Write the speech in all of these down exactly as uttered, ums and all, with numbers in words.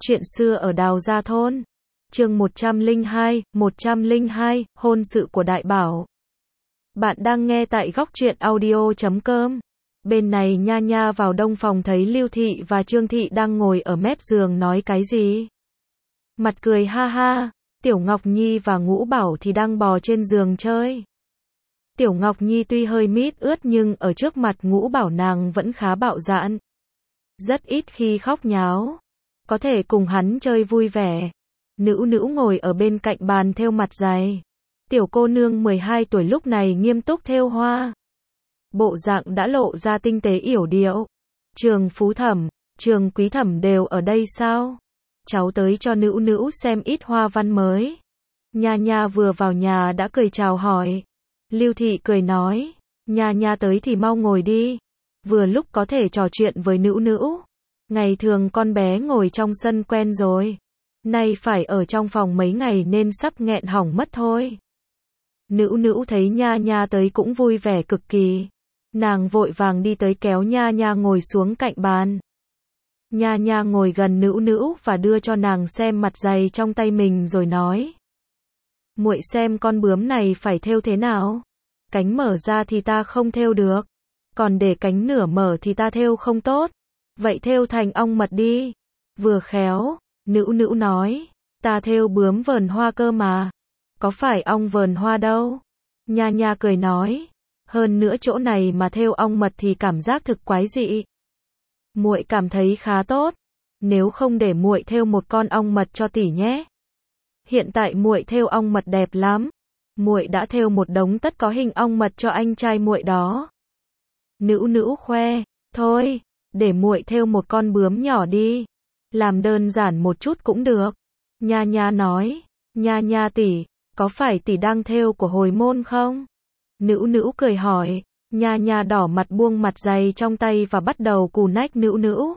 Chuyện xưa ở Đào Gia Thôn. Chương một trăm lẻ hai, một trăm lẻ hai, hôn sự của Đại Bảo. Bạn đang nghe tại góc truyện audio chấm com. Bên này Nha Nha vào đông phòng thấy Lưu Thị và Trương Thị đang ngồi ở mép giường nói cái gì. Mặt cười ha ha, Tiểu Ngọc Nhi và Ngũ Bảo thì đang bò trên giường chơi. Tiểu Ngọc Nhi tuy hơi mít ướt nhưng ở trước mặt Ngũ Bảo nàng vẫn khá bạo dạn. Rất ít khi khóc nháo. Có thể cùng hắn chơi vui vẻ. Nữu Nữu ngồi ở bên cạnh bàn thêu mặt dày. Tiểu cô nương mười hai tuổi lúc này nghiêm túc thêu hoa. Bộ dạng đã lộ ra tinh tế yểu điệu. Trường Phú Thẩm, Trường Quý Thẩm đều ở đây sao? Cháu tới cho Nữu Nữu xem ít hoa văn mới. Nha Nha vừa vào nhà đã cười chào hỏi. Lưu Thị cười nói, Nha Nha tới thì mau ngồi đi. Vừa lúc có thể trò chuyện với Nữu Nữu. Ngày thường con bé ngồi trong sân quen rồi. Nay phải ở trong phòng mấy ngày nên sắp nghẹn hỏng mất thôi. Nữu Nữu thấy Nha Nha tới cũng vui vẻ cực kỳ. Nàng vội vàng đi tới kéo Nha Nha ngồi xuống cạnh bàn. Nha Nha ngồi gần Nữu Nữu và đưa cho nàng xem mặt dày trong tay mình rồi nói. Muội xem con bướm này phải thêu thế nào? Cánh mở ra thì ta không thêu được. Còn để cánh nửa mở thì ta thêu không tốt. Vậy thêu thành ong mật đi. Vừa khéo, Nữu Nữu nói, ta thêu bướm vờn hoa cơ mà. Có phải ong vờn hoa đâu. Nha Nha cười nói, hơn nữa chỗ này mà thêu ong mật thì cảm giác thực quái dị. Muội cảm thấy khá tốt. Nếu không để muội thêu một con ong mật cho tỷ nhé. Hiện tại muội thêu ong mật đẹp lắm. Muội đã thêu một đống tất có hình ong mật cho anh trai muội đó. Nữu Nữu khoe, thôi, để muội thêu một con bướm nhỏ đi. Làm đơn giản một chút cũng được. Nha Nha nói, Nha Nha tỷ, có phải tỷ đang thêu của hồi môn không? Nữu Nữu cười hỏi. Nha Nha đỏ mặt buông mặt dày trong tay và bắt đầu cù nách Nữu Nữu.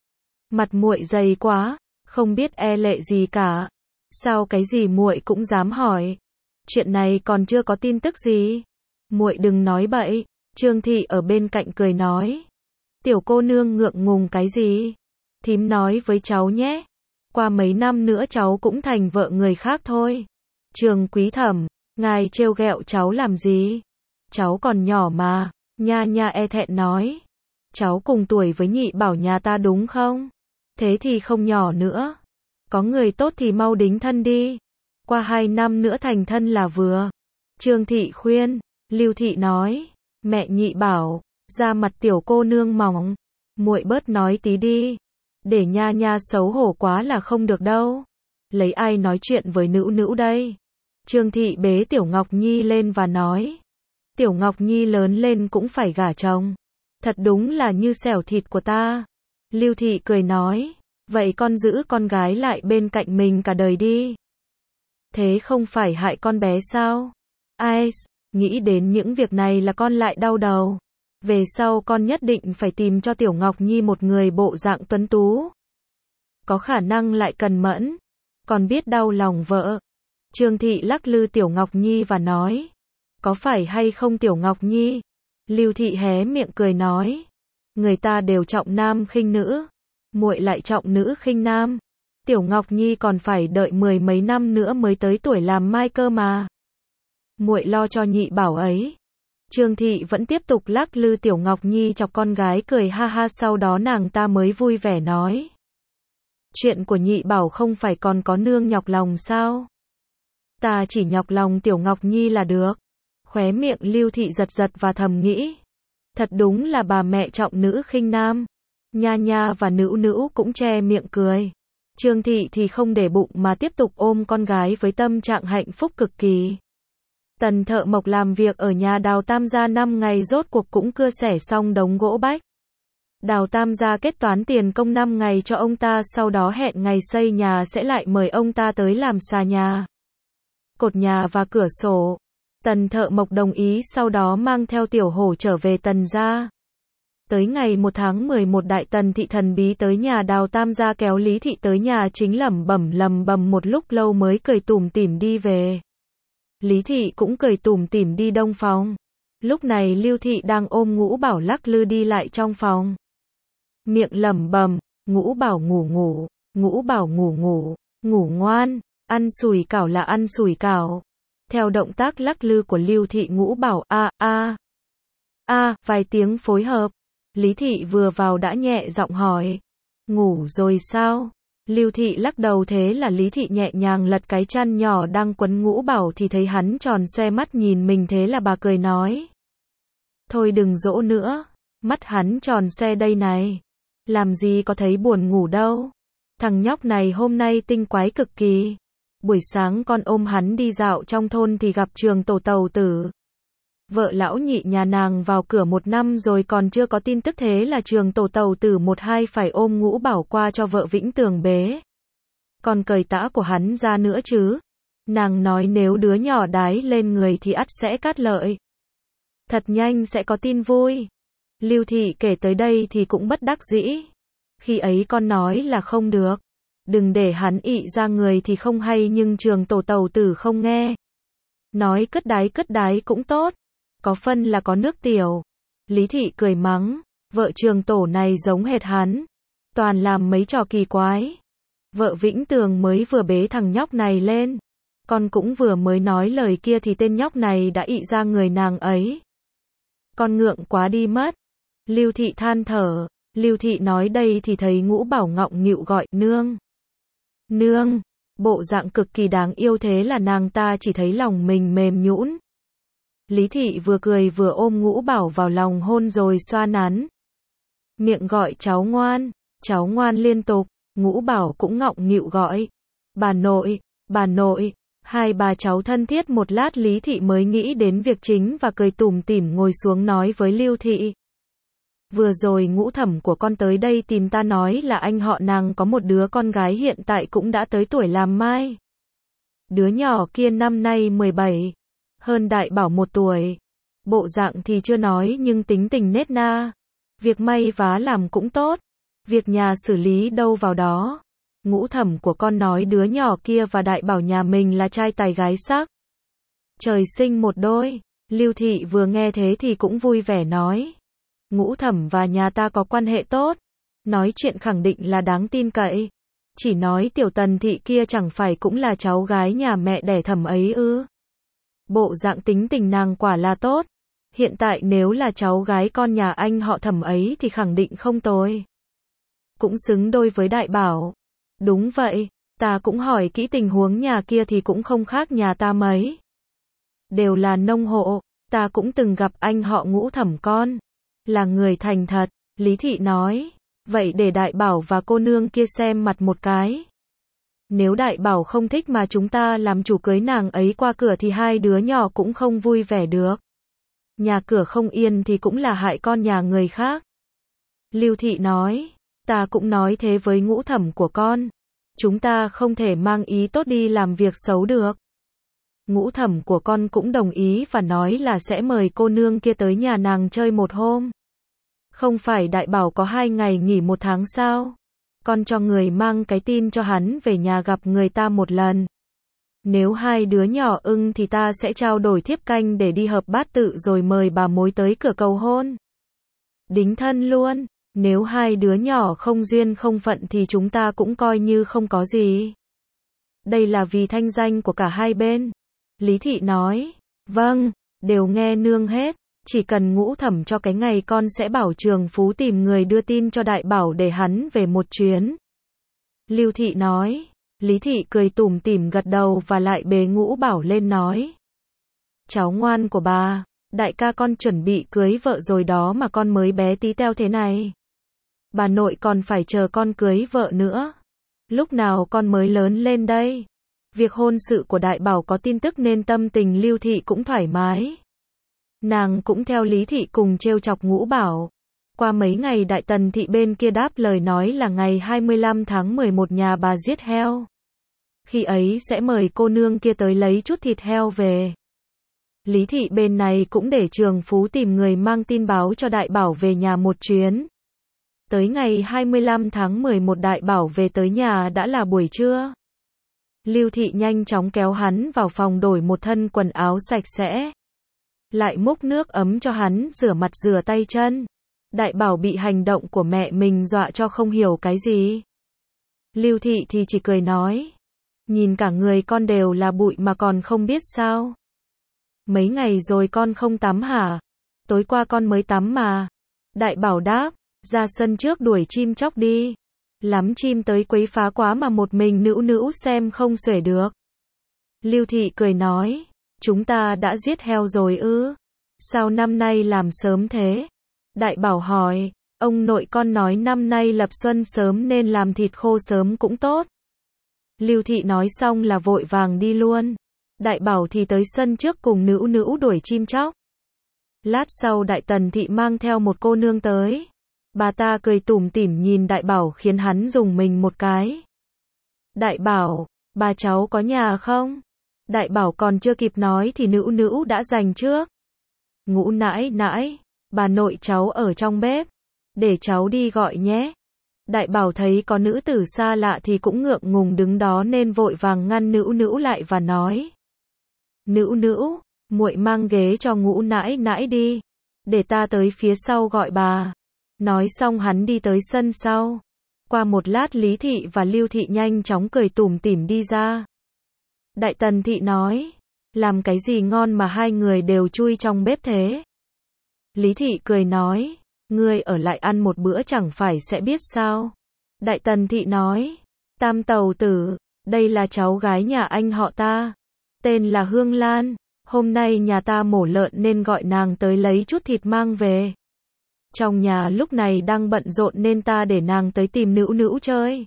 Mặt muội dày quá, không biết e lệ gì cả. Sao cái gì muội cũng dám hỏi? Chuyện này còn chưa có tin tức gì. Muội đừng nói bậy. Trương Thị ở bên cạnh cười nói. Tiểu cô nương ngượng ngùng cái gì? Thím nói với cháu nhé. Qua mấy năm nữa cháu cũng thành vợ người khác thôi. Trường Quý Thẩm, ngài trêu ghẹo cháu làm gì? Cháu còn nhỏ mà. Nha Nha e thẹn nói. Cháu cùng tuổi với Nhị Bảo nhà ta đúng không? Thế thì không nhỏ nữa. Có người tốt thì mau đính thân đi. Qua hai năm nữa thành thân là vừa. Trương Thị khuyên. Lưu Thị nói. Mẹ Nhị Bảo, da mặt tiểu cô nương mỏng. Muội bớt nói tí đi. Để Nha Nha xấu hổ quá là không được đâu. Lấy ai nói chuyện với Nữu Nữu đây? Trương Thị bế Tiểu Ngọc Nhi lên và nói. Tiểu Ngọc Nhi lớn lên cũng phải gả chồng. Thật đúng là như xẻo thịt của ta. Lưu Thị cười nói. Vậy con giữ con gái lại bên cạnh mình cả đời đi. Thế không phải hại con bé sao? Ai, nghĩ đến những việc này là con lại đau đầu. Về sau con nhất định phải tìm cho Tiểu Ngọc Nhi một người bộ dạng tuấn tú. Có khả năng lại cần mẫn. Còn biết đau lòng vợ. Trương Thị lắc lư Tiểu Ngọc Nhi và nói. Có phải hay không Tiểu Ngọc Nhi? Lưu Thị hé miệng cười nói. Người ta đều trọng nam khinh nữ. Muội lại trọng nữ khinh nam. Tiểu Ngọc Nhi còn phải đợi mười mấy năm nữa mới tới tuổi làm mai cơ mà. Muội lo cho Nhị Bảo ấy. Trương Thị vẫn tiếp tục lắc lư Tiểu Ngọc Nhi chọc con gái cười ha ha, sau đó nàng ta mới vui vẻ nói. Chuyện của Nhị Bảo không phải còn có nương nhọc lòng sao? Ta chỉ nhọc lòng Tiểu Ngọc Nhi là được. Khóe miệng Lưu Thị giật giật và thầm nghĩ. Thật đúng là bà mẹ trọng nữ khinh nam. Nha Nha và Nữu Nữu cũng che miệng cười. Trương Thị thì không để bụng mà tiếp tục ôm con gái với tâm trạng hạnh phúc cực kỳ. Tần Thợ Mộc làm việc ở nhà Đào Tam gia năm ngày rốt cuộc cũng cưa xẻ xong đống gỗ bách. Đào Tam gia kết toán tiền công năm ngày cho ông ta, sau đó hẹn ngày xây nhà sẽ lại mời ông ta tới làm xà nhà, cột nhà và cửa sổ. Tần Thợ Mộc đồng ý, sau đó mang theo Tiểu Hổ trở về Tần gia. Tới ngày một tháng mười một, Đại Tần thị thần bí tới nhà Đào Tam gia kéo Lý Thị tới nhà chính, lẩm bẩm lầm bầm một lúc lâu mới cười tủm tỉm đi về. Lý Thị cũng cười tủm tỉm đi đông phòng. Lúc này Lưu Thị đang ôm Ngũ Bảo lắc lư đi lại trong phòng. Miệng lẩm bẩm, Ngũ Bảo ngủ ngủ, Ngũ Bảo ngủ ngủ, ngủ ngoan, ăn sủi cảo là ăn sủi cảo. Theo động tác lắc lư của Lưu Thị, Ngũ Bảo a a a vài tiếng phối hợp. Lý Thị vừa vào đã nhẹ giọng hỏi, ngủ rồi sao? Lưu Thị lắc đầu, thế là Lý Thị nhẹ nhàng lật cái chăn nhỏ đang quấn Ngũ Bảo thì thấy hắn tròn xoe mắt nhìn mình, thế là bà cười nói, thôi đừng dỗ nữa, mắt hắn tròn xoe đây này, làm gì có thấy buồn ngủ đâu. Thằng nhóc này hôm nay tinh quái cực kỳ. Buổi sáng con ôm hắn đi dạo trong thôn thì gặp Trường Tổ Tàu Tử. Vợ lão nhị nhà nàng vào cửa một năm rồi còn chưa có tin tức, thế là Trường Tổ Tàu Tử một hai phải ôm Ngũ Bảo qua cho vợ Vĩnh Tường bế. Còn cởi tã của hắn ra nữa chứ. Nàng nói nếu đứa nhỏ đái lên người thì ắt sẽ cát lợi. Thật nhanh sẽ có tin vui. Lưu Thị kể tới đây thì cũng bất đắc dĩ. Khi ấy con nói là không được. Đừng để hắn ị ra người thì không hay, nhưng Trường Tổ Tàu Tử không nghe. Nói cất đái cất đái cũng tốt. Có phân là có nước tiểu. Lý Thị cười mắng, vợ Trường Tổ này giống hệt hắn. Toàn làm mấy trò kỳ quái. Vợ Vĩnh Tường mới vừa bế thằng nhóc này lên. Con cũng vừa mới nói lời kia thì tên nhóc này đã ị ra người nàng ấy. Con ngượng quá đi mất. Lưu Thị than thở. Lưu Thị nói đây thì thấy Ngũ Bảo ngọng nghịu gọi nương. Nương, bộ dạng cực kỳ đáng yêu, thế là nàng ta chỉ thấy lòng mình mềm nhũn. Lý Thị vừa cười vừa ôm Ngũ Bảo vào lòng hôn rồi xoa nắn. Miệng gọi cháu ngoan, cháu ngoan liên tục, Ngũ Bảo cũng ngọng nghịu gọi. Bà nội, bà nội, hai bà cháu thân thiết một lát Lý Thị mới nghĩ đến việc chính và cười tủm tỉm ngồi xuống nói với Lưu Thị. Vừa rồi Ngũ Thẩm của con tới đây tìm ta nói là anh họ nàng có một đứa con gái hiện tại cũng đã tới tuổi làm mai. Đứa nhỏ kia năm nay mười bảy, hơn Đại Bảo một tuổi. Bộ dạng thì chưa nói nhưng tính tình nết na. Việc may vá làm cũng tốt. Việc nhà xử lý đâu vào đó. Ngũ Thẩm của con nói đứa nhỏ kia và Đại Bảo nhà mình là trai tài gái sắc. Trời sinh một đôi. Lưu Thị vừa nghe thế thì cũng vui vẻ nói. Ngũ Thẩm và nhà ta có quan hệ tốt. Nói chuyện khẳng định là đáng tin cậy. Chỉ nói Tiểu Tần Thị kia chẳng phải cũng là cháu gái nhà mẹ đẻ Thẩm ấy ư. Bộ dạng tính tình nàng quả là tốt. Hiện tại nếu là cháu gái con nhà anh họ Thẩm ấy thì khẳng định không tồi. Cũng xứng đôi với Đại Bảo. Đúng vậy, ta cũng hỏi kỹ tình huống nhà kia thì cũng không khác nhà ta mấy. Đều là nông hộ, ta cũng từng gặp anh họ Ngũ Thẩm con. Là người thành thật, Lý Thị nói. Vậy để Đại Bảo và cô nương kia xem mặt một cái. Nếu Đại Bảo không thích mà chúng ta làm chủ cưới nàng ấy qua cửa thì hai đứa nhỏ cũng không vui vẻ được. Nhà cửa không yên thì cũng là hại con nhà người khác. Lưu Thị nói. Ta cũng nói thế với Ngũ Thẩm của con. Chúng ta không thể mang ý tốt đi làm việc xấu được. Ngũ Thẩm của con cũng đồng ý và nói là sẽ mời cô nương kia tới nhà nàng chơi một hôm. Không phải Đại Bảo có hai ngày nghỉ một tháng sao? Con cho người mang cái tin cho hắn về nhà gặp người ta một lần. Nếu hai đứa nhỏ ưng thì ta sẽ trao đổi thiếp canh để đi hợp bát tự rồi mời bà mối tới cửa cầu hôn. Đính thân luôn. Nếu hai đứa nhỏ không duyên không phận thì chúng ta cũng coi như không có gì. Đây là vì thanh danh của cả hai bên. Lý Thị nói. Vâng, đều nghe nương hết. Chỉ cần Ngũ Thẩm cho cái ngày con sẽ bảo Trường Phú tìm người đưa tin cho Đại Bảo để hắn về một chuyến. Lưu Thị nói. Lý Thị cười tủm tỉm gật đầu và lại bế Ngũ Bảo lên nói. Cháu ngoan của bà, đại ca con chuẩn bị cưới vợ rồi đó mà con mới bé tí teo thế này. Bà nội còn phải chờ con cưới vợ nữa. Lúc nào con mới lớn lên đây? Việc hôn sự của Đại Bảo có tin tức nên tâm tình Lưu Thị cũng thoải mái. Nàng cũng theo Lý Thị cùng trêu chọc Ngũ Bảo. Qua mấy ngày Đại Tần Thị bên kia đáp lời nói là ngày hai mươi lăm tháng mười một nhà bà giết heo. Khi ấy sẽ mời cô nương kia tới lấy chút thịt heo về. Lý Thị bên này cũng để Trường Phú tìm người mang tin báo cho Đại Bảo về nhà một chuyến. Tới ngày hai mươi lăm tháng mười một Đại Bảo về tới nhà đã là buổi trưa. Lưu Thị nhanh chóng kéo hắn vào phòng đổi một thân quần áo sạch sẽ. Lại múc nước ấm cho hắn rửa mặt rửa tay chân. Đại Bảo bị hành động của mẹ mình dọa cho không hiểu cái gì. Lưu Thị thì chỉ cười nói. Nhìn cả người con đều là bụi mà còn không biết sao. Mấy ngày rồi con không tắm hả? Tối qua con mới tắm mà. Đại Bảo đáp, ra sân trước đuổi chim chóc đi. Lắm chim tới quấy phá quá mà một mình Nữu Nữu xem không xuể được. Lưu Thị cười nói, chúng ta đã giết heo rồi ư? Sao năm nay làm sớm thế? Đại Bảo hỏi, ông nội con nói năm nay lập xuân sớm nên làm thịt khô sớm cũng tốt. Lưu Thị nói xong là vội vàng đi luôn. Đại Bảo thì tới sân trước cùng Nữu Nữu đuổi chim chóc. Lát sau Đại Tần Thị mang theo một cô nương tới. Bà ta cười tủm tỉm nhìn Đại Bảo khiến hắn dùng mình một cái. Đại Bảo, bà cháu có nhà không? Đại Bảo còn chưa kịp nói thì Nữu Nữu đã giành trước. Ngũ nãi nãi, bà nội cháu ở trong bếp. Để cháu đi gọi nhé. Đại Bảo thấy có nữ tử xa lạ thì cũng ngượng ngùng đứng đó nên vội vàng ngăn Nữu Nữu lại và nói. Nữu Nữu, muội mang ghế cho ngũ nãi nãi đi. Để ta tới phía sau gọi bà. Nói xong hắn đi tới sân sau. Qua một lát Lý Thị và Lưu Thị nhanh chóng cười tủm tỉm đi ra. Đại Tần Thị nói, làm cái gì ngon mà hai người đều chui trong bếp thế? Lý Thị cười nói, ngươi ở lại ăn một bữa chẳng phải sẽ biết sao? Đại Tần Thị nói, Tam Tàu Tử, đây là cháu gái nhà anh họ ta. Tên là Hương Lan, hôm nay nhà ta mổ lợn nên gọi nàng tới lấy chút thịt mang về. Trong nhà lúc này đang bận rộn nên ta để nàng tới tìm Nữu Nữu chơi.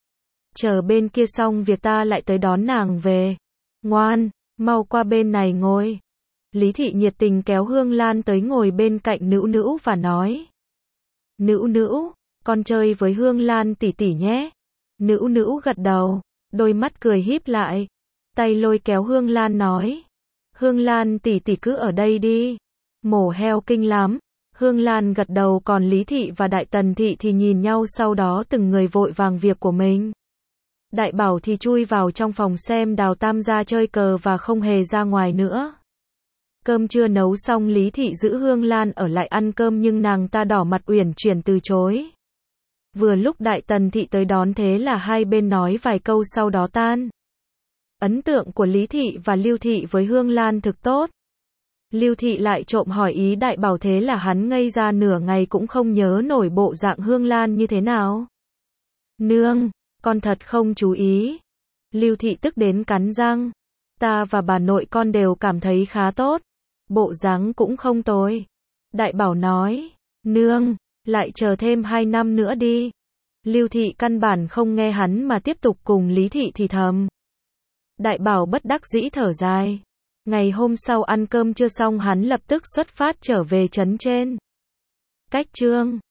Chờ bên kia xong việc ta lại tới đón nàng về. Ngoan, mau qua bên này ngồi. Lý Thị nhiệt tình kéo Hương Lan tới ngồi bên cạnh Nữu Nữu và nói. Nữu Nữu, con chơi với Hương Lan tỷ tỷ nhé. Nữu Nữu gật đầu, đôi mắt cười híp lại. Tay lôi kéo Hương Lan nói. Hương Lan tỷ tỷ cứ ở đây đi. Mổ heo kinh lắm. Hương Lan gật đầu còn Lý Thị và Đại Tần Thị thì nhìn nhau sau đó từng người vội vàng việc của mình. Đại Bảo thì chui vào trong phòng xem Đào Tam gia chơi cờ và không hề ra ngoài nữa. Cơm chưa nấu xong Lý Thị giữ Hương Lan ở lại ăn cơm nhưng nàng ta đỏ mặt uyển chuyển từ chối. Vừa lúc Đại Tần Thị tới đón thế là hai bên nói vài câu sau đó tan. Ấn tượng của Lý Thị và Lưu Thị với Hương Lan thực tốt. Lưu Thị lại trộm hỏi ý Đại Bảo thế là hắn ngây ra nửa ngày cũng không nhớ nổi bộ dạng Hương Lan như thế nào. Nương, con thật không chú ý. Lưu Thị tức đến cắn răng. Ta và bà nội con đều cảm thấy khá tốt. Bộ dáng cũng không tồi. Đại Bảo nói, nương, lại chờ thêm hai năm nữa đi. Lưu Thị căn bản không nghe hắn mà tiếp tục cùng Lý Thị thì thầm. Đại Bảo bất đắc dĩ thở dài. Ngày hôm sau ăn cơm chưa xong hắn lập tức xuất phát trở về trấn trên. Cách chương